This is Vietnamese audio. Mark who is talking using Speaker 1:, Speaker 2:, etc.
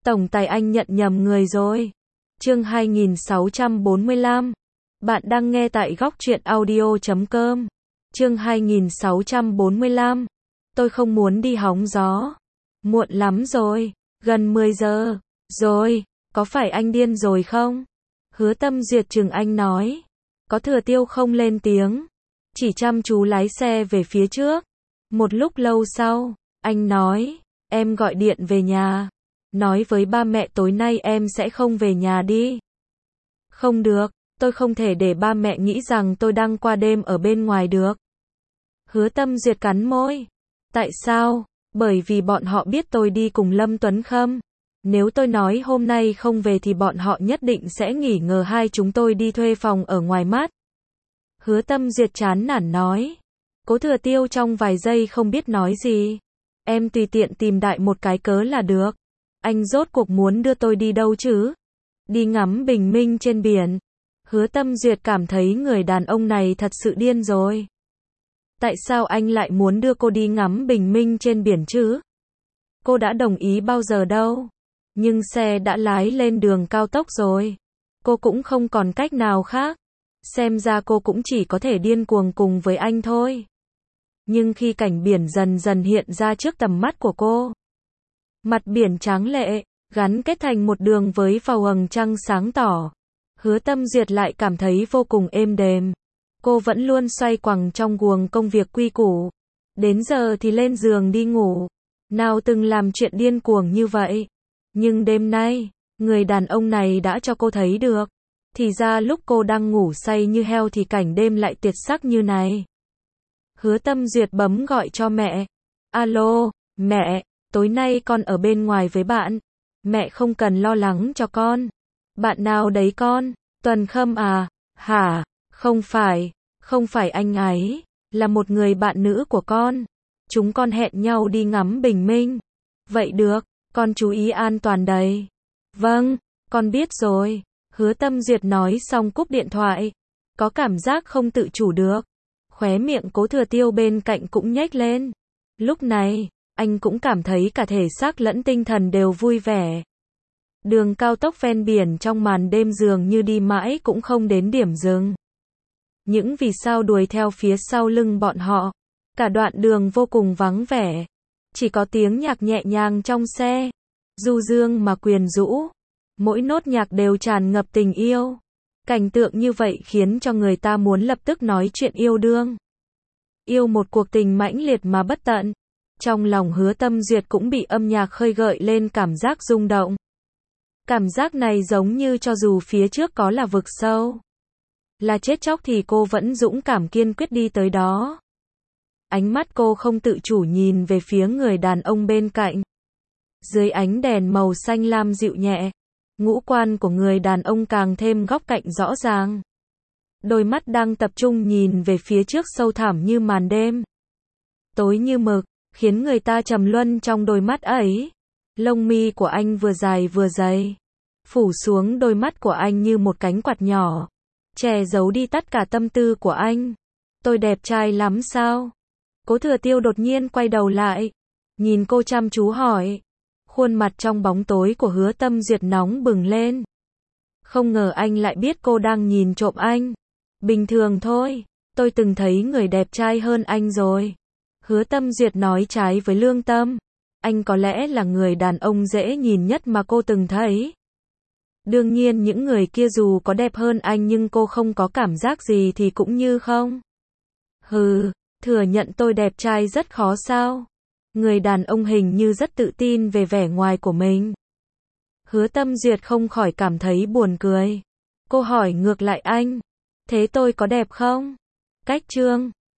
Speaker 1: Tổng tài anh nhận nhầm người rồi. Chương 2645. Bạn đang nghe tại góc truyện audio.com. Chương 2645. Tôi không muốn đi hóng gió. Muộn lắm rồi, gần 10 giờ. Rồi, có phải anh điên rồi không? Hứa Tâm Duyệt chừng anh nói. Có Thừa Tiêu không lên tiếng, chỉ chăm chú lái xe về phía trước. Một lúc lâu sau, anh nói, em gọi điện về nhà. Nói với ba mẹ tối nay em sẽ không về nhà đi. Không được, tôi không thể để ba mẹ nghĩ rằng tôi đang qua đêm ở bên ngoài được. Hứa Tâm Duyệt cắn môi. Tại sao? Bởi vì bọn họ biết tôi đi cùng Lâm Tuấn Khâm. Nếu tôi nói hôm nay không về thì bọn họ nhất định sẽ nghi ngờ hai chúng tôi đi thuê phòng ở ngoài mắt. Hứa Tâm Duyệt chán nản nói. Cố Thừa Tiêu trong vài giây không biết nói gì. Em tùy tiện tìm đại một cái cớ là được. Anh rốt cuộc muốn đưa tôi đi đâu chứ? Đi ngắm bình minh trên biển. Hứa Tâm Duyệt cảm thấy người đàn ông này thật sự điên rồi. Tại sao anh lại muốn đưa cô đi ngắm bình minh trên biển chứ? Cô đã đồng ý bao giờ đâu. Nhưng xe đã lái lên đường cao tốc rồi. Cô cũng không còn cách nào khác. Xem ra cô cũng chỉ có thể điên cuồng cùng với anh thôi. Nhưng khi cảnh biển dần dần hiện ra trước tầm mắt của cô, mặt biển tráng lệ, gắn kết thành một đường với vào vầng trăng sáng tỏ. Hứa Tâm Duyệt lại cảm thấy vô cùng êm đềm. Cô vẫn luôn xoay quanh trong guồng công việc quy củ. Đến giờ thì lên giường đi ngủ. Nào từng làm chuyện điên cuồng như vậy. Nhưng đêm nay, người đàn ông này đã cho cô thấy được. Thì ra lúc cô đang ngủ say như heo thì cảnh đêm lại tuyệt sắc như này. Hứa Tâm Duyệt bấm gọi cho mẹ. Alo, mẹ, tối nay con ở bên ngoài với bạn. Mẹ không cần lo lắng cho con. Bạn nào đấy con? Tuấn Khâm à? Hả? Không phải anh ấy, là một người bạn nữ của con. Chúng con hẹn nhau đi ngắm bình minh. Vậy được, con chú ý an toàn đấy. Vâng, con biết rồi. Hứa Tâm Duyệt nói xong cúp điện thoại. Có cảm giác không tự chủ được. Khóe miệng Cố Thừa Tiêu bên cạnh cũng nhếch lên. Lúc này, anh cũng cảm thấy cả thể xác lẫn tinh thần đều vui vẻ. Đường cao tốc ven biển trong màn đêm dường như đi mãi cũng không đến điểm dừng. Những vì sao đuổi theo phía sau lưng bọn họ. Cả đoạn đường vô cùng vắng vẻ. Chỉ có tiếng nhạc nhẹ nhàng trong xe. Du dương mà quyến rũ. Mỗi nốt nhạc đều tràn ngập tình yêu. Cảnh tượng như vậy khiến cho người ta muốn lập tức nói chuyện yêu đương. Yêu một cuộc tình mãnh liệt mà bất tận. Trong lòng Hứa Tâm Duyệt cũng bị âm nhạc khơi gợi lên cảm giác rung động. Cảm giác này giống như cho dù phía trước có là vực sâu, là chết chóc thì cô vẫn dũng cảm kiên quyết đi tới đó. Ánh mắt cô không tự chủ nhìn về phía người đàn ông bên cạnh. Dưới ánh đèn màu xanh lam dịu nhẹ, ngũ quan của người đàn ông càng thêm góc cạnh rõ ràng. Đôi mắt đang tập trung nhìn về phía trước sâu thẳm như màn đêm. Tối như mực, khiến người ta trầm luân trong đôi mắt ấy. Lông mi của anh vừa dài vừa dày, phủ xuống đôi mắt của anh như một cánh quạt nhỏ, che giấu đi tất cả tâm tư của anh. Tôi đẹp trai lắm sao? Cố Thừa Tiêu đột nhiên quay đầu lại, nhìn cô chăm chú hỏi. Khuôn mặt trong bóng tối của Hứa Tâm Duyệt nóng bừng lên. Không ngờ anh lại biết cô đang nhìn trộm anh. Bình thường thôi, tôi từng thấy người đẹp trai hơn anh rồi. Hứa Tâm Duyệt nói trái với lương tâm. Anh có lẽ là người đàn ông dễ nhìn nhất mà cô từng thấy. Đương nhiên những người kia dù có đẹp hơn anh nhưng cô không có cảm giác gì thì cũng như không. Hừ, thừa nhận tôi đẹp trai rất khó sao? Người đàn ông hình như rất tự tin về vẻ ngoài của mình. Hứa Tâm Duyệt không khỏi cảm thấy buồn cười. Cô hỏi ngược lại anh. Thế tôi có đẹp không? Cách chương